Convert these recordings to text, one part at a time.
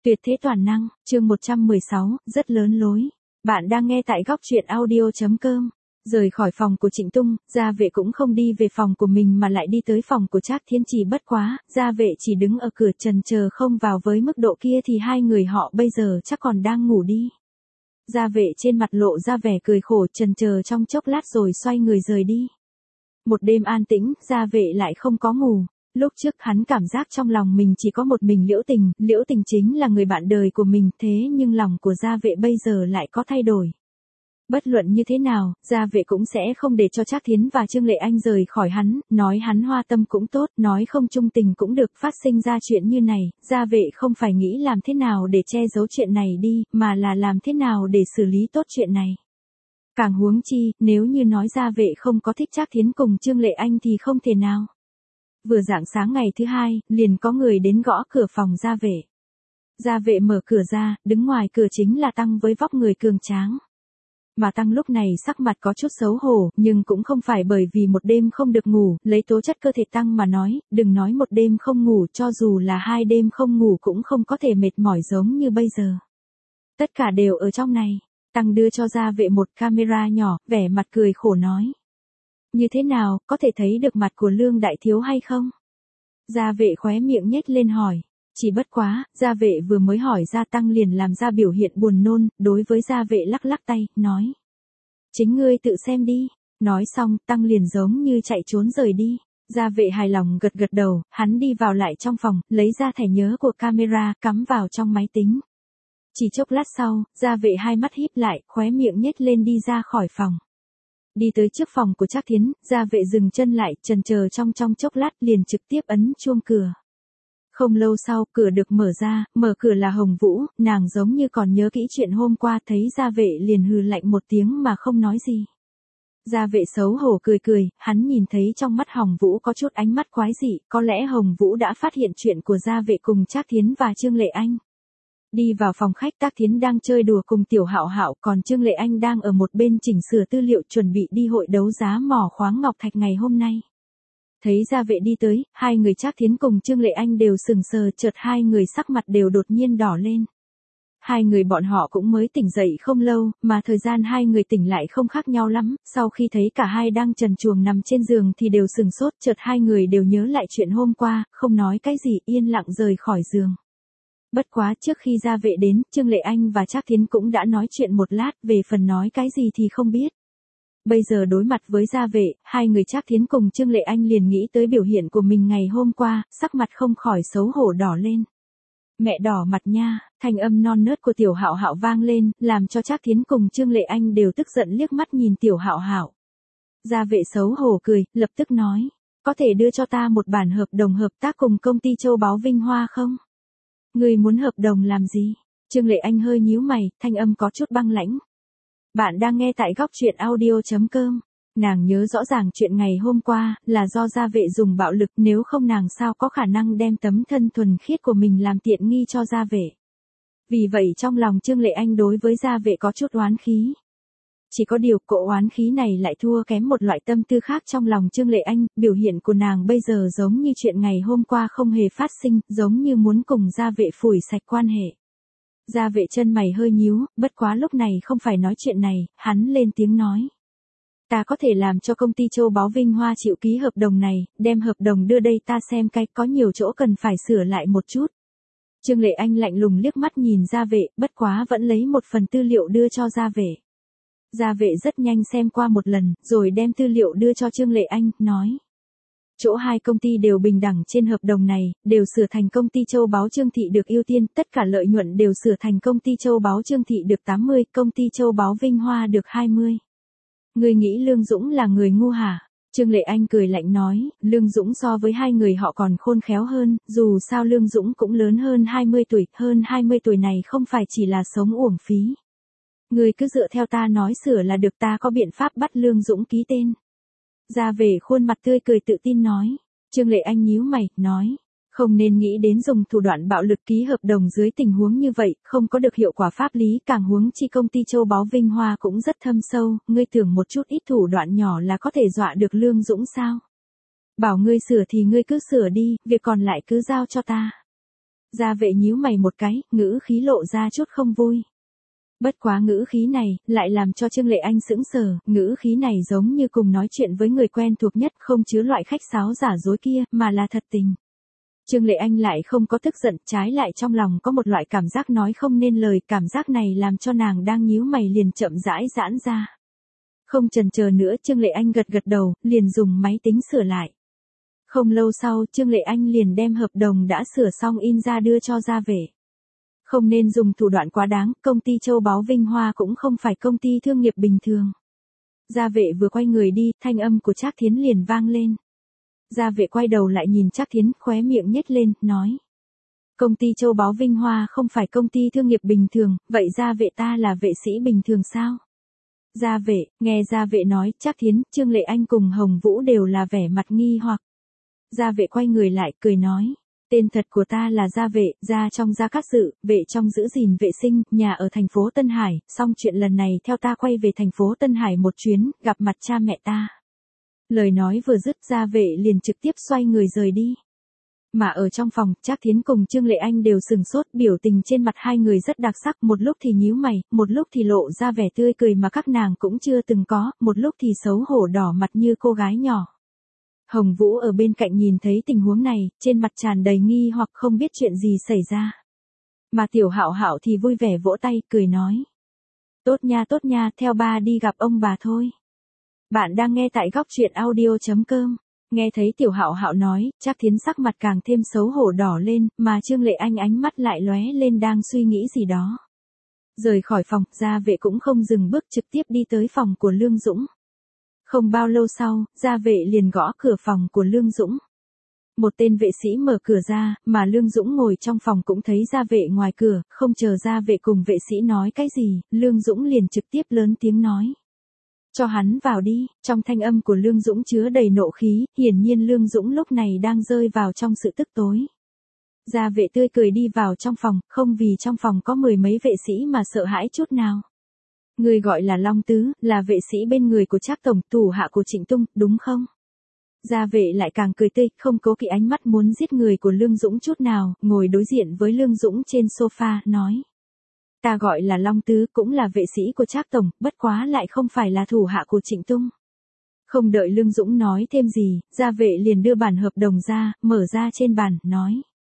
Tuyệt thế toàn năng, chương 116, rất lớn lối. Bạn đang nghe tại góc truyện audio.com. Rời khỏi phòng của Trịnh Tung, Gia Vệ cũng không đi về phòng của mình mà lại đi tới phòng của Trác Thiên Chỉ. Bất quá, Gia Vệ chỉ đứng ở cửa trần chờ không vào, với mức độ kia thì hai người họ bây giờ chắc còn đang ngủ đi. Gia Vệ trên mặt lộ ra vẻ cười khổ, trần chờ trong chốc lát rồi xoay người rời đi. Một đêm an tĩnh, Gia Vệ lại không có ngủ. Lúc trước hắn cảm giác trong lòng mình chỉ có một mình Liễu Tình chính là người bạn đời của mình, thế nhưng lòng của Gia Vệ bây giờ lại có thay đổi. Bất luận như thế nào, Gia Vệ cũng sẽ không để cho Trác Thiến và Trương Lệ Anh rời khỏi hắn, nói hắn hoa tâm cũng tốt, nói không trung tình cũng được. Phát sinh ra chuyện như này, Gia Vệ không phải nghĩ làm thế nào để che giấu chuyện này đi, mà là làm thế nào để xử lý tốt chuyện này. Càng huống chi, nếu như nói Gia Vệ không có thích Trác Thiến cùng Trương Lệ Anh thì không thể nào. Vừa rạng sáng ngày thứ hai, liền có người đến gõ cửa phòng Gia Vệ. Gia Vệ mở cửa ra, đứng ngoài cửa chính là Tăng với vóc người cường tráng. Mà Tăng lúc này sắc mặt có chút xấu hổ, nhưng cũng không phải bởi vì một đêm không được ngủ, lấy tố chất cơ thể Tăng mà nói, đừng nói một đêm không ngủ, cho dù là 2 đêm không ngủ cũng không có thể mệt mỏi giống như bây giờ. Tất cả đều ở trong này. Tăng đưa cho Gia Vệ một camera nhỏ, vẻ mặt cười khổ nói. Như thế nào, có thể thấy được mặt của Lương đại thiếu hay không? Gia Vệ khóe miệng nhếch lên hỏi. Chỉ bất quá, Gia Vệ vừa mới hỏi ra, Tăng liền làm ra biểu hiện buồn nôn, đối với Gia Vệ lắc lắc tay, nói. Chính ngươi tự xem đi. Nói xong, Tăng liền giống như chạy trốn rời đi. Gia Vệ hài lòng gật gật đầu, hắn đi vào lại trong phòng, lấy ra thẻ nhớ của camera, cắm vào trong máy tính. Chỉ chốc lát sau, Gia Vệ hai mắt híp lại, khóe miệng nhếch lên đi ra khỏi phòng. Đi tới trước phòng của Trác Thiến, Gia Vệ dừng chân lại, chần chờ trong chốc lát liền trực tiếp ấn chuông cửa. Không lâu sau, cửa được mở ra, mở cửa là Hồng Vũ, nàng giống như còn nhớ kỹ chuyện hôm qua, thấy Gia Vệ liền hừ lạnh một tiếng mà không nói gì. Gia Vệ xấu hổ cười cười, hắn nhìn thấy trong mắt Hồng Vũ có chút ánh mắt quái dị, có lẽ Hồng Vũ đã phát hiện chuyện của Gia Vệ cùng Trác Thiến và Trương Lệ Anh. Đi vào phòng khách, Trác Thiến đang chơi đùa cùng Tiểu Hạo Hạo, còn Trương Lệ Anh đang ở một bên chỉnh sửa tư liệu chuẩn bị đi hội đấu giá mỏ khoáng ngọc thạch ngày hôm nay. Thấy Gia Vệ đi tới, hai người Trác Thiến cùng Trương Lệ Anh đều sừng sờ, chợt hai người sắc mặt đều đột nhiên đỏ lên. Hai người bọn họ cũng mới tỉnh dậy không lâu, mà thời gian hai người tỉnh lại không khác nhau lắm, sau khi thấy cả hai đang trần truồng nằm trên giường thì đều sừng sốt, chợt hai người đều nhớ lại chuyện hôm qua, không nói cái gì, yên lặng rời khỏi giường. Bất quá trước khi Gia Vệ đến, Trương Lệ Anh và Trác Thiến cũng đã nói chuyện một lát, về phần nói cái gì thì không biết. Bây giờ đối mặt với Gia Vệ, hai người Trác Thiến cùng Trương Lệ Anh liền nghĩ tới biểu hiện của mình ngày hôm qua, sắc mặt không khỏi xấu hổ đỏ lên. Mẹ đỏ mặt nha, thanh âm non nớt của Tiểu Hạo Hạo vang lên, làm cho Trác Thiến cùng Trương Lệ Anh đều tức giận liếc mắt nhìn Tiểu Hạo Hạo. Gia Vệ xấu hổ cười, lập tức nói, có thể đưa cho ta một bản hợp đồng hợp tác cùng công ty Châu Báu Vinh Hoa không? Ngươi muốn hợp đồng làm gì? Trương Lệ Anh hơi nhíu mày, thanh âm có chút băng lãnh. Bạn đang nghe tại góc truyện audio.com. Nàng nhớ rõ ràng chuyện ngày hôm qua là do Gia Vệ dùng bạo lực, nếu không nàng sao có khả năng đem tấm thân thuần khiết của mình làm tiện nghi cho Gia Vệ. Vì vậy trong lòng Trương Lệ Anh đối với Gia Vệ có chút oán khí. Chỉ có điều cỗ oán khí này lại thua kém một loại tâm tư khác trong lòng Trương Lệ Anh, biểu hiện của nàng bây giờ giống như chuyện ngày hôm qua không hề phát sinh, giống như muốn cùng Gia Vệ phủi sạch quan hệ. Gia Vệ chân mày hơi nhíu, bất quá lúc này không phải nói chuyện này, hắn lên tiếng nói. Ta có thể làm cho công ty Châu Báu Vinh Hoa chịu ký hợp đồng này, đem hợp đồng đưa đây ta xem cái, có nhiều chỗ cần phải sửa lại một chút. Trương Lệ Anh lạnh lùng liếc mắt nhìn Gia Vệ, bất quá vẫn lấy một phần tư liệu đưa cho Gia Vệ. Gia Vệ rất nhanh xem qua một lần, rồi đem tư liệu đưa cho Trương Lệ Anh, nói. Chỗ hai công ty đều bình đẳng trên hợp đồng này, đều sửa thành công ty Châu Báu Trương Thị được ưu tiên, tất cả lợi nhuận đều sửa thành công ty Châu Báu Trương Thị được 80, công ty Châu Báu Vinh Hoa được 20. Ngươi nghĩ Lương Dũng là người ngu hả? Trương Lệ Anh cười lạnh nói, Lương Dũng so với hai người họ còn khôn khéo hơn, dù sao Lương Dũng cũng lớn hơn 20 tuổi, hơn 20 tuổi này không phải chỉ là sống uổng phí. Ngươi cứ dựa theo ta nói sửa là được, ta có biện pháp bắt Lương Dũng ký tên. Gia Vệ khuôn mặt tươi cười tự tin nói. Trương Lệ Anh nhíu mày, nói. Không nên nghĩ đến dùng thủ đoạn bạo lực ký hợp đồng dưới tình huống như vậy, không có được hiệu quả pháp lý, càng huống chi công ty Châu Báu Vinh Hoa cũng rất thâm sâu, ngươi tưởng một chút ít thủ đoạn nhỏ là có thể dọa được Lương Dũng sao? Bảo ngươi sửa thì ngươi cứ sửa đi, việc còn lại cứ giao cho ta. Gia vệ nhíu mày một cái, ngữ khí lộ ra chút không vui. Bất quá ngữ khí này, lại làm cho Trương Lệ Anh sững sờ, ngữ khí này giống như cùng nói chuyện với người quen thuộc nhất, không chứa loại khách sáo giả dối kia, mà là thật tình. Trương Lệ Anh lại không có tức giận, trái lại trong lòng có một loại cảm giác nói không nên lời, cảm giác này làm cho nàng đang nhíu mày liền chậm rãi giãn ra. Không chần chờ nữa, Trương Lệ Anh gật gật đầu, liền dùng máy tính sửa lại. Không lâu sau, Trương Lệ Anh liền đem hợp đồng đã sửa xong in ra đưa cho Gia Vệ. Không nên dùng thủ đoạn quá đáng, công ty Châu Báu Vinh Hoa cũng không phải công ty thương nghiệp bình thường. Gia Vệ vừa quay người đi, thanh âm của Trác Thiến liền vang lên. Gia Vệ quay đầu lại nhìn Trác Thiến, khóe miệng nhếch lên, nói. Công ty Châu Báu Vinh Hoa không phải công ty thương nghiệp bình thường, vậy Gia Vệ ta là vệ sĩ bình thường sao? Gia Vệ, nghe Gia Vệ nói, Trác Thiến, Trương Lệ Anh cùng Hồng Vũ đều là vẻ mặt nghi hoặc. Gia Vệ quay người lại, cười nói. Tên thật của ta là Gia Vệ, gia trong Gia Cát Dự, vệ trong giữ gìn vệ sinh, nhà ở thành phố Tân Hải, xong chuyện lần này theo ta quay về thành phố Tân Hải một chuyến, gặp mặt cha mẹ ta. Lời nói vừa dứt, Gia Vệ liền trực tiếp xoay người rời đi. Mà ở trong phòng, Trác Thiến cùng Trương Lệ Anh đều sừng sốt, biểu tình trên mặt hai người rất đặc sắc, một lúc thì nhíu mày, một lúc thì lộ ra vẻ tươi cười mà các nàng cũng chưa từng có, một lúc thì xấu hổ đỏ mặt như cô gái nhỏ. Hồng Vũ ở bên cạnh nhìn thấy tình huống này, trên mặt tràn đầy nghi hoặc không biết chuyện gì xảy ra. Mà Tiểu Hạo Hạo thì vui vẻ vỗ tay, cười nói. Tốt nha, theo ba đi gặp ông bà thôi. Bạn đang nghe tại góc truyện audio.com. Nghe thấy Tiểu Hạo Hạo nói, Trác Thiến sắc mặt càng thêm xấu hổ đỏ lên, mà Trương Lệ Anh ánh mắt lại lóe lên đang suy nghĩ gì đó. Rời khỏi phòng, Gia Vệ cũng không dừng bước trực tiếp đi tới phòng của Lương Dũng. Không bao lâu sau, Gia Vệ liền gõ cửa phòng của Lương Dũng. Một tên vệ sĩ mở cửa ra, mà Lương Dũng ngồi trong phòng cũng thấy Gia Vệ ngoài cửa, không chờ Gia Vệ cùng vệ sĩ nói cái gì, Lương Dũng liền trực tiếp lớn tiếng nói. Cho hắn vào đi, trong thanh âm của Lương Dũng chứa đầy nộ khí, hiển nhiên Lương Dũng lúc này đang rơi vào trong sự tức tối. Gia Vệ tươi cười đi vào trong phòng, không vì trong phòng có mười mấy vệ sĩ mà sợ hãi chút nào. Người gọi là Long Tứ, là vệ sĩ bên người của Trác tổng, thủ hạ của Trịnh Tung, đúng không? Gia Vệ lại càng cười tươi, không cố kỵ ánh mắt muốn giết người của Lương Dũng chút nào, ngồi đối diện với Lương Dũng trên sofa, nói. Ta gọi là Long Tứ, cũng là vệ sĩ của Trác tổng, bất quá lại không phải là thủ hạ của Trịnh Tung. Không đợi Lương Dũng nói thêm gì, Gia Vệ liền đưa bản hợp đồng ra, mở ra trên bàn, nói.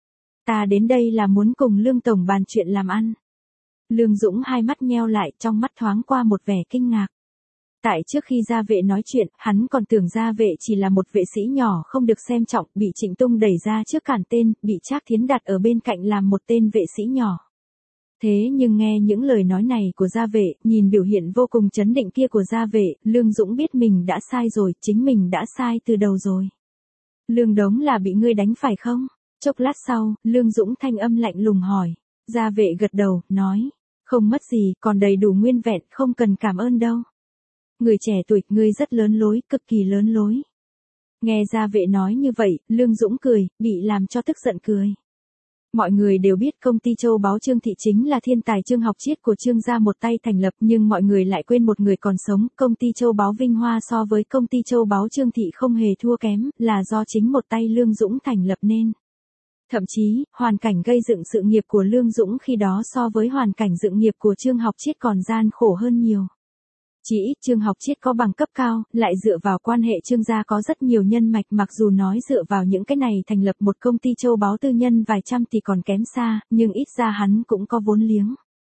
Ta đến đây là muốn cùng Lương tổng bàn chuyện làm ăn. Lương Dũng hai mắt nheo lại, trong mắt thoáng qua một vẻ kinh ngạc. Tại trước khi Gia Vệ nói chuyện, hắn còn tưởng Gia Vệ chỉ là một vệ sĩ nhỏ không được xem trọng, bị Trịnh Tung đẩy ra trước cản tên, bị Trác Thiến đặt ở bên cạnh làm một tên vệ sĩ nhỏ. Thế nhưng nghe những lời nói này của Gia Vệ, nhìn biểu hiện vô cùng chấn định kia của Gia Vệ, Lương Dũng biết mình đã sai rồi, chính mình đã sai từ đầu rồi. Lương Đống là bị ngươi đánh phải không? Chốc lát sau, Lương Dũng thanh âm lạnh lùng hỏi. Gia Vệ gật đầu, nói. Không mất gì, còn đầy đủ nguyên vẹn, không cần cảm ơn đâu. Người trẻ tuổi, ngươi rất lớn lối, cực kỳ lớn lối. Nghe Gia Vệ nói như vậy, Lương Dũng cười, bị làm cho tức giận cười. Mọi người đều biết công ty Châu Báu Trương Thị chính là thiên tài Trương Học Chiết của Trương gia một tay thành lập, nhưng mọi người lại quên một người còn sống, công ty Châu Báu Vinh Hoa so với công ty Châu Báu Trương Thị không hề thua kém, là do chính một tay Lương Dũng thành lập nên. Thậm chí, hoàn cảnh gây dựng sự nghiệp của Lương Dũng khi đó so với hoàn cảnh dựng nghiệp của Trương Học Chiết còn gian khổ hơn nhiều. Chỉ ít Trương Học Chiết có bằng cấp cao, lại dựa vào quan hệ Trương gia có rất nhiều nhân mạch, mặc dù nói dựa vào những cái này thành lập một công ty châu báu tư nhân vài trăm thì còn kém xa, nhưng ít ra hắn cũng có vốn liếng.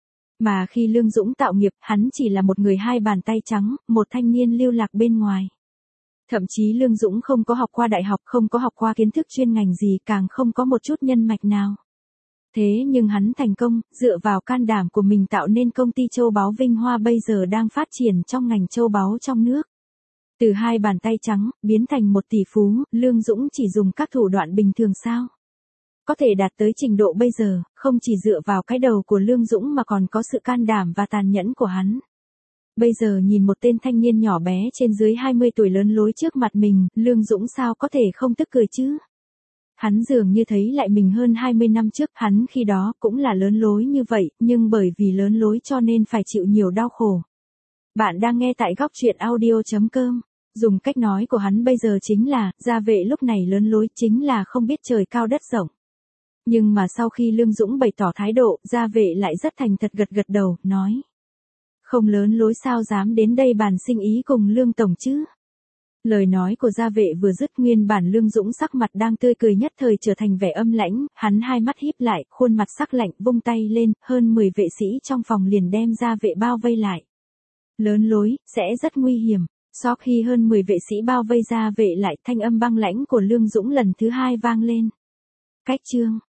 Mà khi Lương Dũng tạo nghiệp, hắn chỉ là một người hai bàn tay trắng, một thanh niên lưu lạc bên ngoài. Thậm chí Lương Dũng không có học qua đại học, không có học qua kiến thức chuyên ngành gì, càng không có một chút nhân mạch nào. Thế nhưng hắn thành công, dựa vào can đảm của mình tạo nên công ty châu báu Vinh Hoa bây giờ đang phát triển trong ngành châu báu trong nước. Từ hai bàn tay trắng, biến thành một tỷ phú, Lương Dũng chỉ dùng các thủ đoạn bình thường sao? Có thể đạt tới trình độ bây giờ, không chỉ dựa vào cái đầu của Lương Dũng mà còn có sự can đảm và tàn nhẫn của hắn. Bây giờ nhìn một tên thanh niên nhỏ bé trên dưới 20 tuổi lớn lối trước mặt mình, Lương Dũng sao có thể không tức cười chứ? Hắn dường như thấy lại mình hơn 20 năm trước, hắn khi đó cũng là lớn lối như vậy, nhưng bởi vì lớn lối cho nên phải chịu nhiều đau khổ. Bạn đang nghe tại góc truyện audio.com. Dùng cách nói của hắn bây giờ chính là, Gia Vệ lúc này lớn lối chính là không biết trời cao đất rộng. Nhưng mà sau khi Lương Dũng bày tỏ thái độ, gia vệ lại rất thành thật gật gật đầu, nói. Không lớn lối sao dám đến đây bàn sinh ý cùng Lương Tổng chứ. Lời nói của gia vệ vừa dứt, nguyên bản Lương Dũng sắc mặt đang tươi cười nhất thời trở thành vẻ âm lãnh, hắn hai mắt híp lại, khuôn mặt sắc lạnh, vung tay lên, hơn 10 vệ sĩ trong phòng liền đem gia vệ bao vây lại. Lớn lối, sẽ rất nguy hiểm. Sau khi hơn 10 vệ sĩ bao vây gia vệ lại, thanh âm băng lãnh của Lương Dũng lần thứ hai vang lên. Cách chương